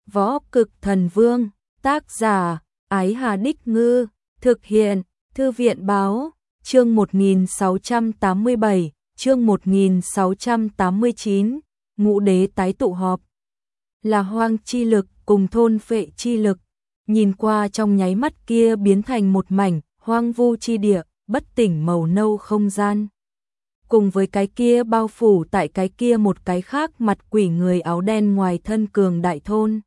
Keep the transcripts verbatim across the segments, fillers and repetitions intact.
Võ Cực Thần Vương, tác giả, Ái Hà Đích Ngư, thực hiện, Thư viện Báo, chương một nghìn sáu trăm tám mươi bảy, chương một nghìn sáu trăm tám mươi chín, ngũ đế tái tụ họp. Là hoang chi lực cùng thôn phệ chi lực, nhìn qua trong nháy mắt kia biến thành một mảnh, hoang vu chi địa, bất tỉnh màu nâu không gian. Cùng với cái kia bao phủ tại cái kia một cái khác mặt quỷ người áo đen ngoài thân cường đại thôn.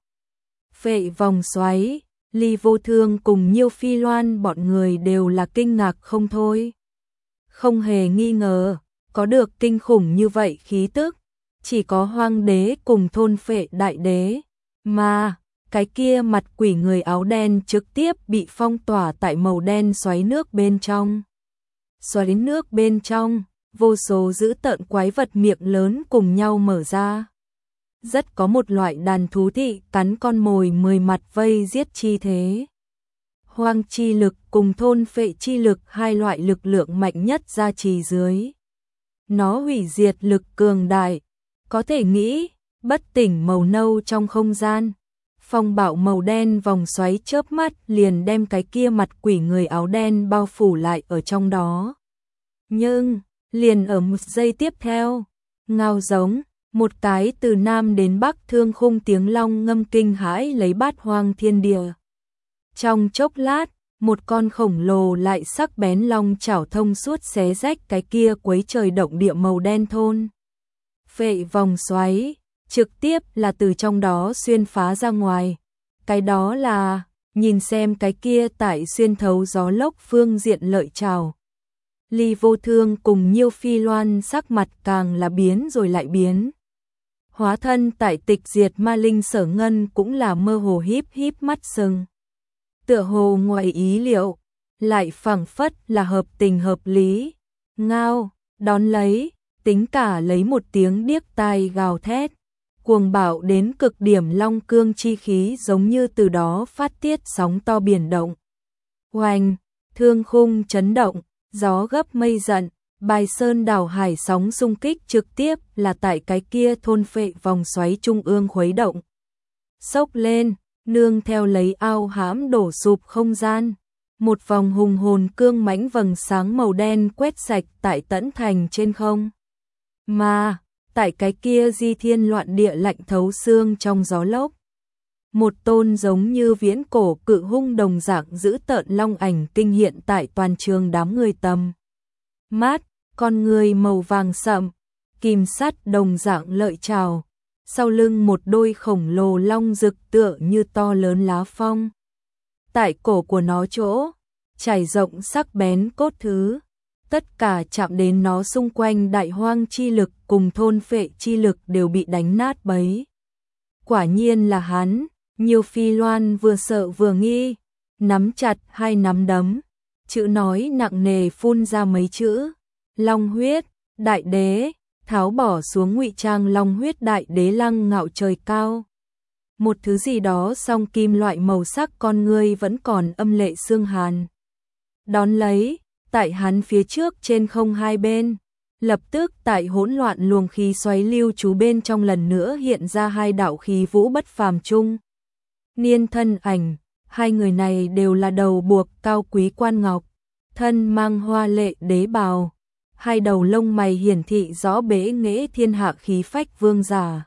Phệ vòng xoáy, Ly Vô Thương cùng Nhiêu Phi Loan bọn người đều là kinh ngạc không thôi. Không hề nghi ngờ, có được kinh khủng như vậy khí tức, chỉ có hoang đế cùng thôn phệ đại đế, mà cái kia mặt quỷ người áo đen trực tiếp bị phong tỏa tại màu đen xoáy nước bên trong. Xoáy nước bên trong, vô số dữ tợn quái vật miệng lớn cùng nhau mở ra. Rất có một loại đàn thú thị cắn con mồi mười mặt vây giết chi thế. Hoang chi lực cùng thôn phệ chi lực hai loại lực lượng mạnh nhất gia trì dưới. Nó hủy diệt lực cường đại, có thể nghĩ, bất tỉnh màu nâu trong không gian. Phong bạo màu đen vòng xoáy chớp mắt liền đem cái kia mặt quỷ người áo đen bao phủ lại ở trong đó. Nhưng, liền ở một giây tiếp theo, ngao giống, một cái từ Nam đến Bắc thương khung tiếng long ngâm kinh hãi lấy bát hoang thiên địa. Trong chốc lát, một con khổng lồ lại sắc bén long chảo thông suốt xé rách cái kia quấy trời động địa màu đen thôn. Phệ vòng xoáy, trực tiếp là từ trong đó xuyên phá ra ngoài. Cái đó là, nhìn xem cái kia tại xuyên thấu gió lốc phương diện lợi trào. Ly Vô Thương cùng Nhiêu Phi Loan sắc mặt càng là biến rồi lại biến. Hóa thân tại tịch diệt ma linh Sở Ngân cũng là mơ hồ híp híp mắt sừng. Tựa hồ ngoài ý liệu, lại phảng phất là hợp tình hợp lý. Ngao, đón lấy, tính cả lấy một tiếng điếc tai gào thét. Cuồng bạo đến cực điểm long cương chi khí giống như từ đó phát tiết sóng to biển động. Oanh, thương khung chấn động, gió gấp mây giận, bài sơn đảo hải sóng xung kích trực tiếp là tại cái kia thôn phệ vòng xoáy trung ương khuấy động. Sốc lên, nương theo lấy ao hãm đổ sụp không gian. Một vòng hùng hồn cương mãnh vầng sáng màu đen quét sạch tại tẫn thành trên không. Mà, tại cái kia di thiên loạn địa lạnh thấu xương trong gió lốc. Một tôn giống như viễn cổ cự hung đồng dạng giữ tợn long ảnh kinh hiện tại toàn trường đám người tầm. Mát, con người màu vàng sậm, kìm sắt đồng dạng lợi trào. Sau lưng một đôi khổng lồ long rực tựa như to lớn lá phong. Tại cổ của nó chỗ, trải rộng sắc bén cốt thứ. Tất cả chạm đến nó xung quanh đại hoang chi lực cùng thôn phệ chi lực đều bị đánh nát bấy. Quả nhiên là hắn, Nhiêu Phi Loan vừa sợ vừa nghi, nắm chặt hai nắm đấm, chữ nói nặng nề phun ra mấy chữ. Long huyết, đại đế, tháo bỏ xuống ngụy trang long huyết đại đế lăng ngạo trời cao. Một thứ gì đó song kim loại màu sắc con ngươi vẫn còn âm lệ xương hàn. Đón lấy, tại hắn phía trước trên không hai bên, lập tức tại hỗn loạn luồng khí xoáy lưu trú bên trong lần nữa hiện ra hai đạo khí vũ bất phàm chung. Niên thân ảnh, hai người này đều là đầu buộc cao quý quan ngọc, thân mang hoa lệ đế bào, hai đầu lông mày hiển thị rõ bế nghệ thiên hạ khí phách vương giả.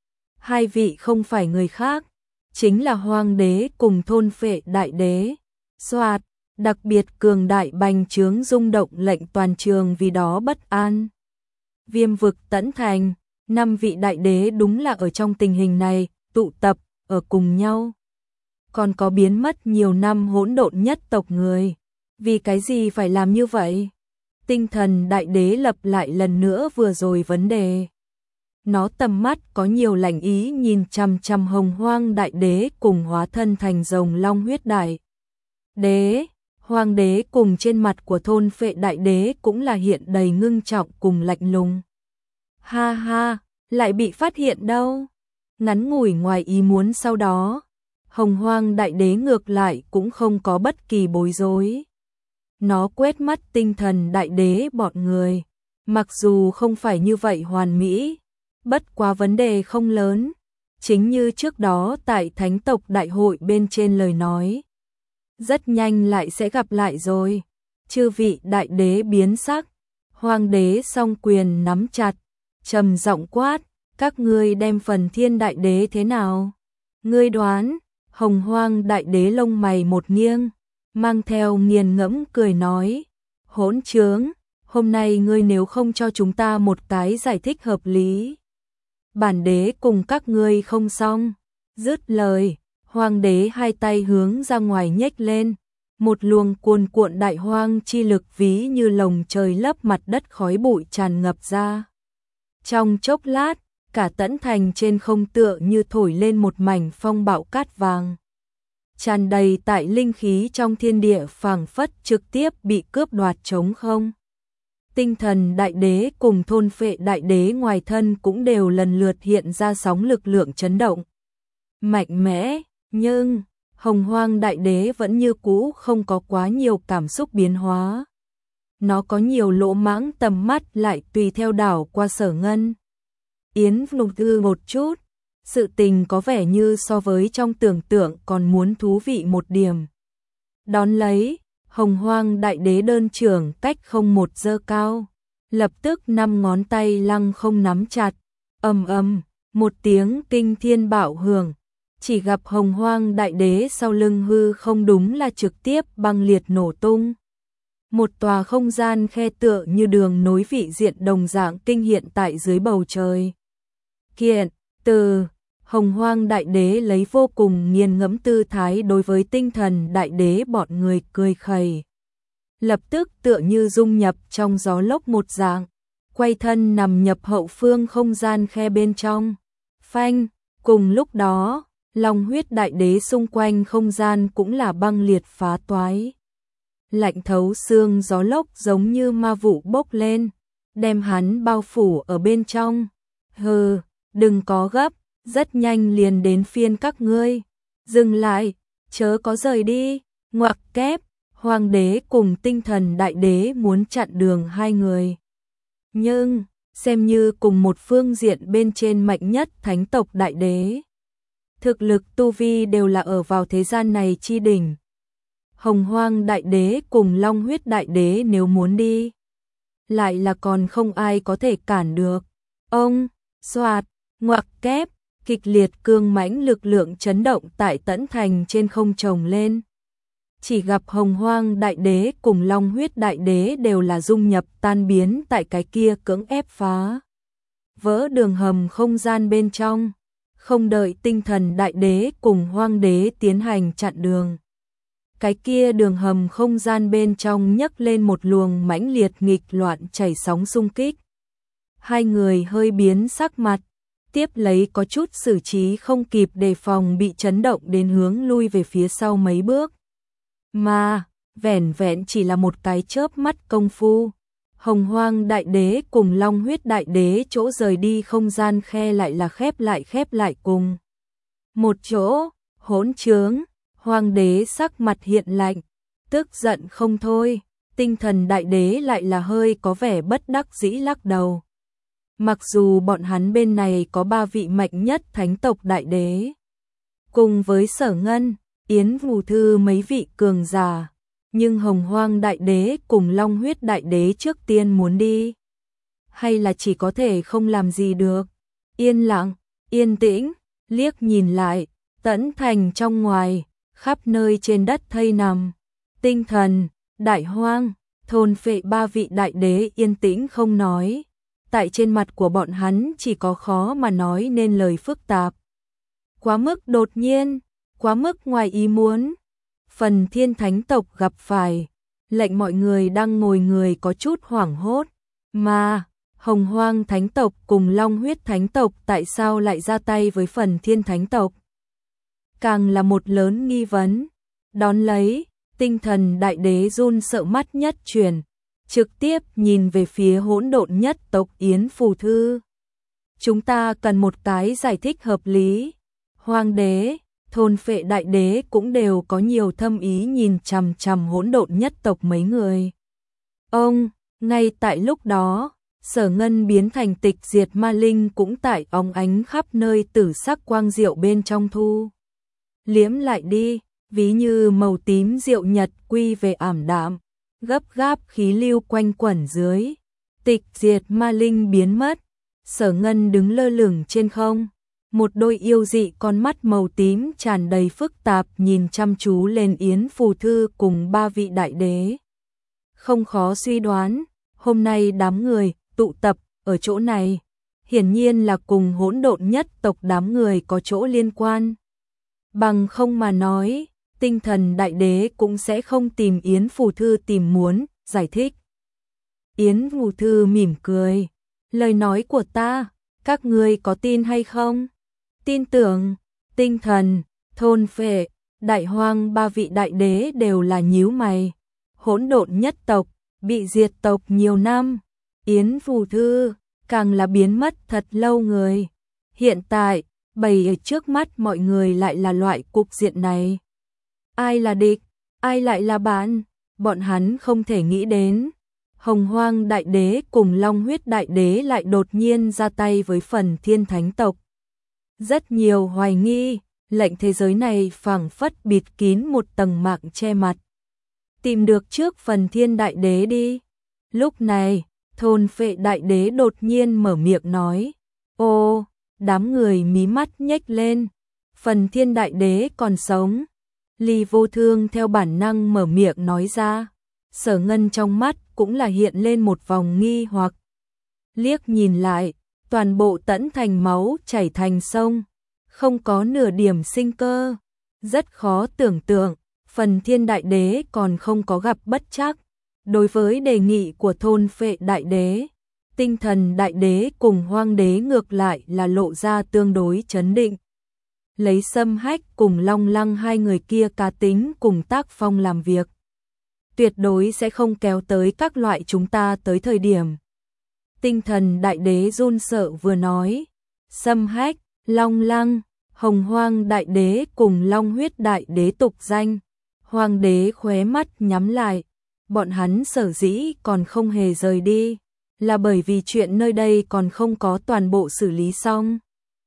Hai vị không phải người khác, chính là hoang đế cùng thôn phệ đại đế. Soạt, đặc biệt cường đại bành trướng rung động lệnh toàn trường vì đó bất an. Viêm vực tẫn thành, năm vị đại đế đúng là ở trong tình hình này, tụ tập, ở cùng nhau. Còn có biến mất nhiều năm hỗn độn nhất tộc người. Vì cái gì phải làm như vậy? Tinh thần đại đế lập lại lần nữa vừa rồi vấn đề. Nó tầm mắt có nhiều lạnh ý nhìn chằm chằm hồng hoang đại đế cùng hóa thân thành rồng long huyết đại đế. Hoàng đế cùng trên mặt của thôn phệ đại đế cũng là hiện đầy ngưng trọng cùng lạnh lùng. Ha ha, lại bị phát hiện đâu. Ngắn ngủi ngoài ý muốn sau đó, hồng hoang đại đế ngược lại cũng không có bất kỳ bối rối. Nó quét mắt tinh thần đại đế bọn người. Mặc dù không phải như vậy hoàn mỹ, bất quá vấn đề không lớn. chính như trước đó tại thánh tộc đại hội bên trên lời nói. Rất nhanh lại sẽ gặp lại rồi. Chư vị đại đế biến sắc, hoàng đế song quyền nắm chặt, trầm giọng quát, các ngươi đem phần thiên đại đế thế nào? Ngươi đoán, hồng hoang đại đế lông mày một nghiêng, mang theo nghiền ngẫm cười nói, hỗn trướng, hôm nay ngươi nếu không cho chúng ta một cái giải thích hợp lý, bản đế cùng các ngươi không xong. Dứt lời, hoàng đế hai tay hướng ra ngoài nhếch lên, một luồng cuồn cuộn đại hoang chi lực ví như lồng trời lấp mặt đất khói bụi tràn ngập ra. Trong chốc lát, cả tẫn thành trên không tựa như thổi lên một mảnh phong bạo cát vàng. Tràn đầy tại linh khí trong thiên địa phảng phất trực tiếp bị cướp đoạt trống không. Tinh thần đại đế cùng thôn phệ đại đế ngoài thân cũng đều lần lượt hiện ra sóng lực lượng chấn động. Mạnh mẽ, nhưng hồng hoang đại đế vẫn như cũ không có quá nhiều cảm xúc biến hóa. Nó có nhiều lỗ mãng tầm mắt lại tùy theo đảo qua Sở Ngân. Yến lục tư một chút, sự tình có vẻ như so với trong tưởng tượng còn muốn thú vị một điểm. Đón lấy, hồng hoang đại đế đơn trưởng cách không một giơ cao, lập tức năm ngón tay lăng không nắm chặt, ầm ầm, một tiếng kinh thiên bạo hưởng, chỉ gặp hồng hoang đại đế sau lưng hư không đúng là trực tiếp băng liệt nổ tung. Một tòa không gian khe tựa như đường nối vị diện đồng dạng kinh hiện tại dưới bầu trời. Kiện, từ, hồng hoang đại đế lấy vô cùng nghiền ngẫm tư thái đối với tinh thần đại đế bọn người cười khẩy. Lập tức tựa như dung nhập trong gió lốc một dạng, quay thân nằm nhập hậu phương không gian khe bên trong. Phanh, cùng lúc đó, long huyết đại đế xung quanh không gian cũng là băng liệt phá toái. Lạnh thấu xương gió lốc giống như ma vụ bốc lên, đem hắn bao phủ ở bên trong. Hừ, đừng có gấp, rất nhanh liền đến phiên các ngươi. Dừng lại, chớ có rời đi. Ngoặc kép, hoàng đế cùng tinh thần đại đế muốn chặn đường hai người. Nhưng, xem như cùng một phương diện bên trên mạnh nhất thánh tộc đại đế. Thực lực tu vi đều là ở vào thế gian này chi đỉnh. Hồng hoang đại đế cùng long huyết đại đế nếu muốn đi, lại là còn không ai có thể cản được. Ông, xoạt, ngoặc kép, kịch liệt cương mãnh lực lượng chấn động tại tẫn thành trên không trồng lên. Chỉ gặp hồng hoang đại đế cùng long huyết đại đế đều là dung nhập tan biến tại cái kia cưỡng ép phá vỡ đường hầm không gian bên trong, không đợi tinh thần đại đế cùng hoang đế tiến hành chặn đường. Cái kia đường hầm không gian bên trong nhấc lên một luồng mãnh liệt nghịch loạn chảy sóng xung kích. Hai người hơi biến sắc mặt, tiếp lấy có chút xử trí không kịp đề phòng bị chấn động đến hướng lui về phía sau mấy bước. Mà, vẻn vẹn chỉ là một cái chớp mắt công phu, hồng hoang đại đế cùng long huyết đại đế chỗ rời đi không gian khe lại là khép lại khép lại cùng. Một chỗ, hỗn trướng, hoàng đế sắc mặt hiện lạnh, tức giận không thôi, tinh thần đại đế lại là hơi có vẻ bất đắc dĩ lắc đầu. Mặc dù bọn hắn bên này có ba vị mạnh nhất thánh tộc đại đế, cùng với Sở Ngân, Yến Vũ Thư mấy vị cường giả, nhưng hồng hoang đại đế cùng long huyết đại đế trước tiên muốn đi, hay là chỉ có thể không làm gì được. Yên lặng, yên tĩnh, liếc nhìn lại, tẫn thành trong ngoài, khắp nơi trên đất thây nằm, tinh thần, đại hoang, thôn phệ ba vị đại đế yên tĩnh không nói. Tại trên mặt của bọn hắn chỉ có khó mà nói nên lời phức tạp. Quá mức đột nhiên, quá mức ngoài ý muốn. Phần thiên thánh tộc gặp phải, lệnh mọi người đang ngồi người có chút hoảng hốt. Mà, hồng hoang thánh tộc cùng long huyết thánh tộc tại sao lại ra tay với phần thiên thánh tộc? Càng là một lớn nghi vấn. Đón lấy, tinh thần đại đế run sợ mắt nhất chuyển, trực tiếp nhìn về phía hỗn độn nhất tộc Yến Phù Thư. Chúng ta cần một cái giải thích hợp lý. Hoàng đế, thôn phệ đại đế cũng đều có nhiều thâm ý nhìn chằm chằm hỗn độn nhất tộc mấy người. Ông, ngay tại lúc đó, Sở Ngân biến thành tịch diệt ma linh cũng tại óng ánh khắp nơi tử sắc quang diệu bên trong thu. Liếm lại đi, ví như màu tím diệu nhật quy về ảm đạm, gấp gáp khí lưu quanh quẩn dưới. Tịch diệt ma linh biến mất, Sở Ngân đứng lơ lửng trên không. Một đôi yêu dị con mắt màu tím tràn đầy phức tạp nhìn chăm chú lên Yến Phù Thư cùng ba vị đại đế. Không khó suy đoán, hôm nay đám người tụ tập ở chỗ này, hiển nhiên là cùng hỗn độn nhất tộc đám người có chỗ liên quan. Bằng không mà nói, tinh thần đại đế cũng sẽ không tìm Yến Phù Thư tìm muốn giải thích. Yến Phù Thư mỉm cười, lời nói của ta, các ngươi có tin hay không? Tin tưởng, tinh thần, thôn phệ, đại hoang ba vị đại đế đều là nhíu mày. Hỗn độn nhất tộc, bị diệt tộc nhiều năm. Yến Phù Thư, càng là biến mất thật lâu người. Hiện tại, bày ở trước mắt mọi người lại là loại cục diện này. Ai là địch, ai lại là bạn, bọn hắn không thể nghĩ đến. Hồng Hoang đại đế cùng Long Huyết đại đế lại đột nhiên ra tay với phần thiên thánh tộc. Rất nhiều hoài nghi, lệnh thế giới này phảng phất bịt kín một tầng mạng che mặt. Tìm được trước phần thiên đại đế đi. Lúc này, thôn phệ đại đế đột nhiên mở miệng nói. Ô, đám người mí mắt nhếch lên. Phần thiên đại đế còn sống. Ly Vô Thương theo bản năng mở miệng nói ra. Sở Ngân trong mắt cũng là hiện lên một vòng nghi hoặc. Liếc nhìn lại, toàn bộ tẫn thành máu chảy thành sông, không có nửa điểm sinh cơ. Rất khó tưởng tượng, phần thiên đại đế còn không có gặp bất trắc. Đối với đề nghị của thôn phệ đại đế, tinh thần đại đế cùng hoang đế ngược lại là lộ ra tương đối chấn định. Lấy Sâm Hách cùng Long Lăng hai người kia cá tính cùng tác phong làm việc, tuyệt đối sẽ không kéo tới các loại chúng ta tới thời điểm. Tinh thần đại đế run sợ vừa nói, Sâm Hách, Long Lăng, Hồng Hoang đại đế cùng Long Huyết đại đế tục danh. Hoàng đế khóe mắt nhắm lại, bọn hắn sở dĩ còn không hề rời đi, là bởi vì chuyện nơi đây còn không có toàn bộ xử lý xong.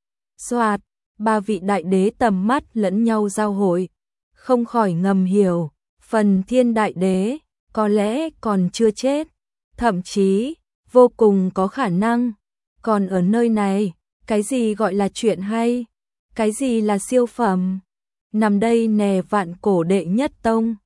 Soạt, ba vị đại đế tầm mắt lẫn nhau giao hội, không khỏi ngầm hiểu, phần thiên đại đế có lẽ còn chưa chết, thậm chí vô cùng có khả năng còn ở nơi này. Cái gì gọi là chuyện hay, cái gì là siêu phẩm, nằm đây nè vạn cổ đệ nhất tông,